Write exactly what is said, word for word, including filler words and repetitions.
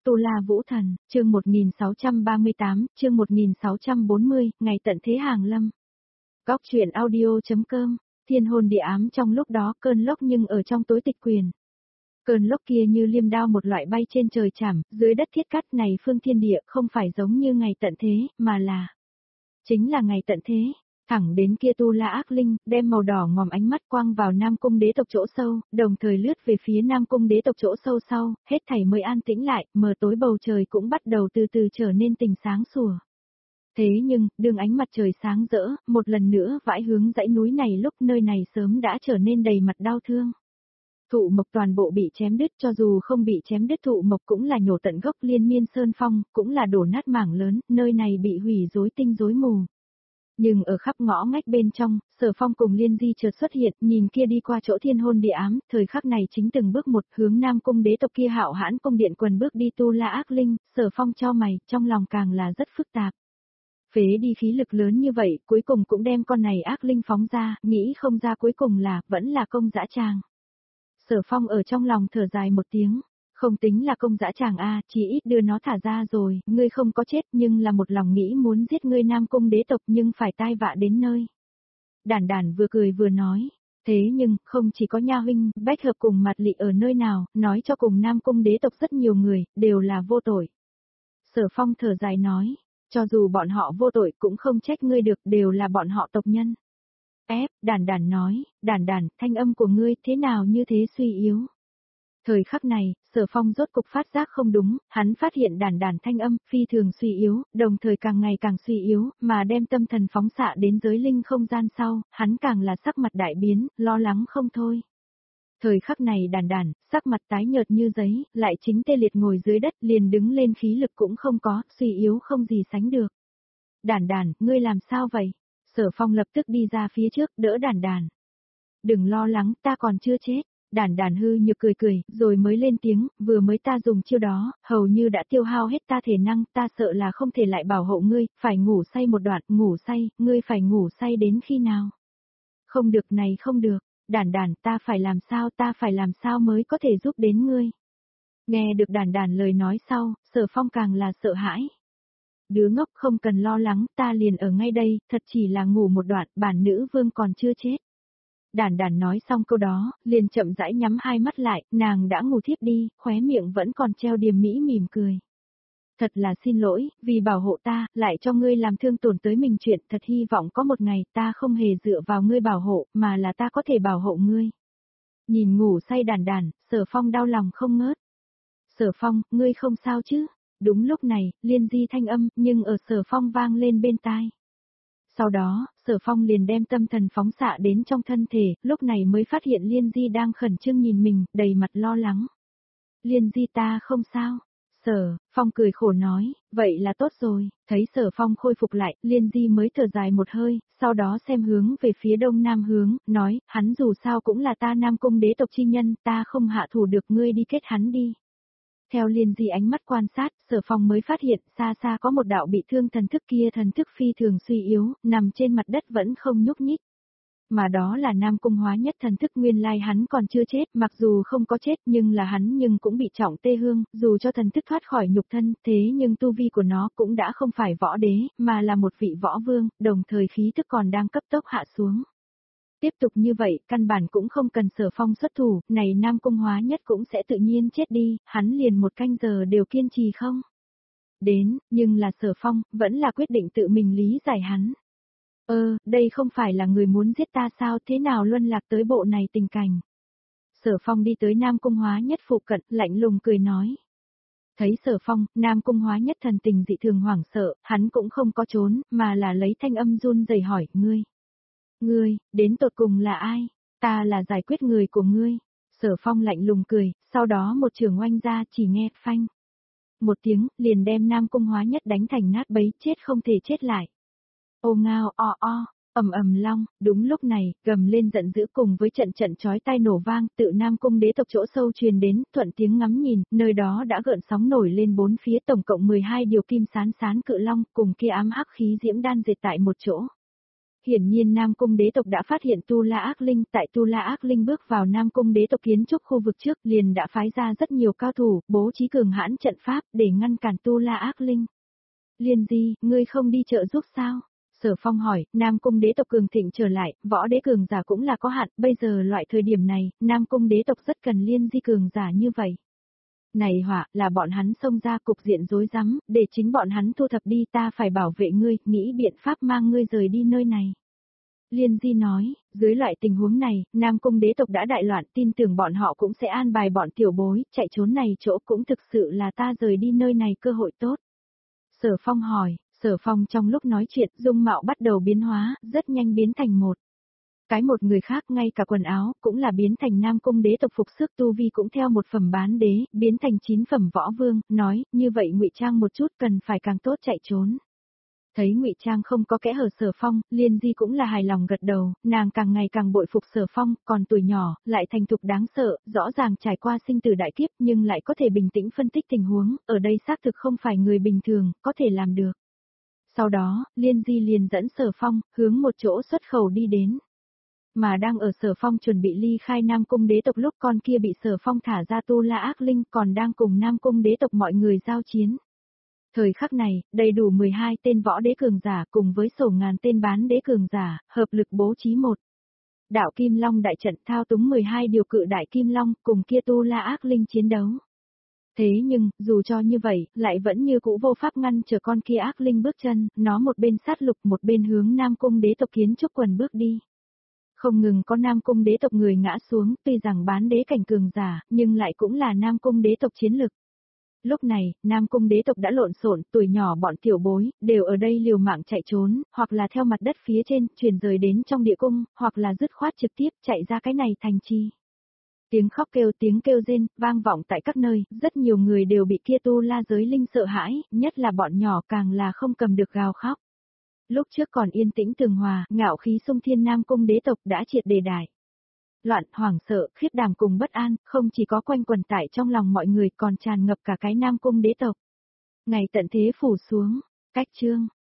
Tu La Vũ Thần, chương một nghìn sáu trăm ba mươi tám, chương một nghìn sáu trăm bốn mươi, ngày tận thế hàng lâm. Góc truyện audio.com, thiên hồn địa ám trong lúc đó cơn lốc nhưng ở trong tối tịch quyền. Cơn lốc kia như liêm đao một loại bay trên trời chảm, dưới đất thiết cắt này phương thiên địa không phải giống như ngày tận thế, mà là... Chính là ngày tận thế. Thẳng đến kia Tu La ác linh, đem màu đỏ ngòm ánh mắt quang vào Nam Cung đế tộc chỗ sâu, đồng thời lướt về phía Nam Cung đế tộc chỗ sâu sau, hết thảy mới an tĩnh lại, mờ tối bầu trời cũng bắt đầu từ từ trở nên tình sáng sủa. Thế nhưng, đường ánh mặt trời sáng rỡ, một lần nữa vãi hướng dãy núi này lúc nơi này sớm đã trở nên đầy mặt đau thương. Thụ mộc toàn bộ bị chém đứt, cho dù không bị chém đứt thụ mộc cũng là nhổ tận gốc, liên miên sơn phong, cũng là đổ nát mảng lớn, nơi này bị hủy rối tinh rối mù. Nhưng ở khắp ngõ ngách bên trong, Sở Phong cùng Liên Di chợt xuất hiện, nhìn kia đi qua chỗ thiên hôn địa ám, thời khắc này chính từng bước một hướng Nam Cung đế tộc kia hạo hãn cung điện quần bước đi Tu La ác linh, Sở Phong cho mày, trong lòng càng là rất phức tạp. Phế đi khí lực lớn như vậy, cuối cùng cũng đem con này ác linh phóng ra, nghĩ không ra cuối cùng là, vẫn là công dã tràng. Sở Phong ở trong lòng thở dài một tiếng. Không tính là công dã tràng a, chỉ ít đưa nó thả ra rồi, ngươi không có chết nhưng là một lòng nghĩ muốn giết ngươi Nam Cung đế tộc nhưng phải tai vạ đến nơi. Đản đản vừa cười vừa nói, thế nhưng, không chỉ có nha huynh, bách hợp cùng mặt lị ở nơi nào, nói cho cùng Nam Cung đế tộc rất nhiều người, đều là vô tội. Sở Phong thở dài nói, cho dù bọn họ vô tội cũng không trách ngươi được, đều là bọn họ tộc nhân. Ép, đản đản nói, đản đản, thanh âm của ngươi thế nào như thế suy yếu. Thời khắc này, Sở Phong rốt cục phát giác không đúng, hắn phát hiện đản đản thanh âm, phi thường suy yếu, đồng thời càng ngày càng suy yếu, mà đem tâm thần phóng xạ đến giới linh không gian sau, hắn càng là sắc mặt đại biến, lo lắng không thôi. Thời khắc này đản đản, sắc mặt tái nhợt như giấy, lại chính tê liệt ngồi dưới đất, liền đứng lên khí lực cũng không có, suy yếu không gì sánh được. Đản đản, ngươi làm sao vậy? Sở Phong lập tức đi ra phía trước, đỡ đản đản. Đừng lo lắng, ta còn chưa chết. Đản đản hư nhược cười cười, rồi mới lên tiếng, vừa mới ta dùng chiêu đó, hầu như đã tiêu hao hết ta thể năng, ta sợ là không thể lại bảo hộ ngươi, phải ngủ say một đoạn, ngủ say, ngươi phải ngủ say đến khi nào? Không được này không được, đản đản, ta phải làm sao, ta phải làm sao mới có thể giúp đến ngươi? Nghe được đản đản lời nói sau, Sở Phong càng là sợ hãi. Đứa ngốc không cần lo lắng, ta liền ở ngay đây, thật chỉ là ngủ một đoạn, bản nữ vương còn chưa chết. Đản đản nói xong câu đó, liền chậm rãi nhắm hai mắt lại, nàng đã ngủ thiếp đi, khóe miệng vẫn còn treo điềm mỹ mỉm cười. Thật là xin lỗi, vì bảo hộ ta, lại cho ngươi làm thương tổn tới mình chuyện, thật hy vọng có một ngày ta không hề dựa vào ngươi bảo hộ, mà là ta có thể bảo hộ ngươi. Nhìn ngủ say đản đản, Sở Phong đau lòng không ngớt. Sở Phong, ngươi không sao chứ? Đúng lúc này, Liên Di thanh âm, nhưng ở Sở Phong vang lên bên tai. Sau đó, Sở Phong liền đem tâm thần phóng xạ đến trong thân thể, lúc này mới phát hiện Liên Di đang khẩn trương nhìn mình, đầy mặt lo lắng. Liên Di ta không sao. Sở Phong cười khổ nói, vậy là tốt rồi, thấy Sở Phong khôi phục lại, Liên Di mới thở dài một hơi, sau đó xem hướng về phía đông nam hướng, nói, hắn dù sao cũng là ta Nam Cung đế tộc chi nhân, ta không hạ thủ được ngươi đi kết hắn đi. Theo Liên Di ánh mắt quan sát, Sở Phong mới phát hiện xa xa có một đạo bị thương thần thức kia thần thức phi thường suy yếu, nằm trên mặt đất vẫn không nhúc nhích. Mà đó là Nam Cung hóa nhất thần thức nguyên lai hắn còn chưa chết, mặc dù không có chết nhưng là hắn nhưng cũng bị trọng tê hương, dù cho thần thức thoát khỏi nhục thân, thế nhưng tu vi của nó cũng đã không phải võ đế, mà là một vị võ vương, đồng thời khí thức còn đang cấp tốc hạ xuống. Tiếp tục như vậy, căn bản cũng không cần Sở Phong xuất thủ, này Nam Cung hóa nhất cũng sẽ tự nhiên chết đi, hắn liền một canh giờ đều kiên trì không? Đến, nhưng là Sở Phong, vẫn là quyết định tự mình lý giải hắn. Ơ, đây không phải là người muốn giết ta sao, thế nào luân lạc tới bộ này tình cảnh? Sở Phong đi tới Nam Cung hóa nhất phụ cận, lạnh lùng cười nói. Thấy Sở Phong, Nam Cung hóa nhất thần tình dị thường hoảng sợ, hắn cũng không có trốn, mà là lấy thanh âm run rẩy hỏi, ngươi. Ngươi, đến tột cùng là ai? Ta là giải quyết người của ngươi. Sở Phong lạnh lùng cười, sau đó một trường oanh ra chỉ nghe phanh. Một tiếng, liền đem Nam Cung hóa nhất đánh thành nát bấy, chết không thể chết lại. Ô ngao o o, ầm ầm long, đúng lúc này, gầm lên giận dữ cùng với trận trận chói tai nổ vang, tự Nam Cung đế tộc chỗ sâu truyền đến, thuận tiếng ngắm nhìn, nơi đó đã gợn sóng nổi lên bốn phía, tổng cộng mười hai điều kim sán sán cự long, cùng kia ám hắc khí diễm đan dệt tại một chỗ. Hiển nhiên Nam Cung đế tộc đã phát hiện Tu La Ác Linh, tại Tu La Ác Linh bước vào Nam Cung đế tộc kiến trúc khu vực trước liền đã phái ra rất nhiều cao thủ, bố trí cường hãn trận pháp để ngăn cản Tu La Ác Linh. Liên Di, ngươi không đi trợ giúp sao? Sở Phong hỏi, Nam Cung đế tộc cường thịnh trở lại, võ đế cường giả cũng là có hạn, bây giờ loại thời điểm này, Nam Cung đế tộc rất cần Liên Di cường giả như vậy. Này họa, là bọn hắn xông ra cục diện rối rắm, để chính bọn hắn thu thập đi, ta phải bảo vệ ngươi, nghĩ biện pháp mang ngươi rời đi nơi này. Liên Di nói, dưới loại tình huống này, Nam Cung đế tộc đã đại loạn, tin tưởng bọn họ cũng sẽ an bài bọn tiểu bối, chạy trốn này chỗ cũng thực sự là ta rời đi nơi này cơ hội tốt. Sở Phong hỏi, Sở Phong trong lúc nói chuyện, dung mạo bắt đầu biến hóa, rất nhanh biến thành một. Cái một người khác, ngay cả quần áo, cũng là biến thành Nam Cung đế tộc phục sức, tu vi cũng theo một phẩm bán đế, biến thành chín phẩm võ vương, nói, như vậy ngụy trang một chút cần phải càng tốt chạy trốn. Thấy ngụy trang không có kẽ hở Sở Phong, Liên Di cũng là hài lòng gật đầu, nàng càng ngày càng bội phục Sở Phong, còn tuổi nhỏ, lại thành thục đáng sợ, rõ ràng trải qua sinh tử đại kiếp nhưng lại có thể bình tĩnh phân tích tình huống, ở đây xác thực không phải người bình thường, có thể làm được. Sau đó, Liên Di liền dẫn Sở Phong, hướng một chỗ xuất khẩu đi đến. Mà đang ở Sở Phong chuẩn bị ly khai Nam Cung đế tộc lúc con kia bị Sở Phong thả ra Tu La Ác Linh còn đang cùng Nam Cung đế tộc mọi người giao chiến. Thời khắc này, đầy đủ mười hai tên võ đế cường giả cùng với sổ ngàn tên bán đế cường giả, hợp lực bố trí một. Đạo Kim Long đại trận thao túng mười hai điều cự đại Kim Long cùng kia Tu La Ác Linh chiến đấu. Thế nhưng, dù cho như vậy, lại vẫn như cũ vô pháp ngăn trở con kia ác linh bước chân, nó một bên sát lục một bên hướng Nam Cung đế tộc kiến trúc quần bước đi. Không ngừng có Nam Cung đế tộc người ngã xuống, tuy rằng bán đế cảnh cường giả, nhưng lại cũng là Nam Cung đế tộc chiến lực. Lúc này, Nam Cung đế tộc đã lộn xộn, tuổi nhỏ bọn tiểu bối, đều ở đây liều mạng chạy trốn, hoặc là theo mặt đất phía trên, chuyển rời đến trong địa cung, hoặc là dứt khoát trực tiếp chạy ra cái này thành trì. Tiếng khóc kêu tiếng kêu rên, vang vọng tại các nơi, rất nhiều người đều bị kia Tu La giới linh sợ hãi, nhất là bọn nhỏ càng là không cầm được gào khóc. Lúc trước còn yên tĩnh tường hòa, ngạo khí sung thiên Nam Cung đế tộc đã triệt đề đại. Loạn, hoảng sợ, khiếp đảm cùng bất an, không chỉ có quanh quần tại trong lòng mọi người còn tràn ngập cả cái Nam Cung đế tộc. Ngày tận thế phủ xuống, cách chương.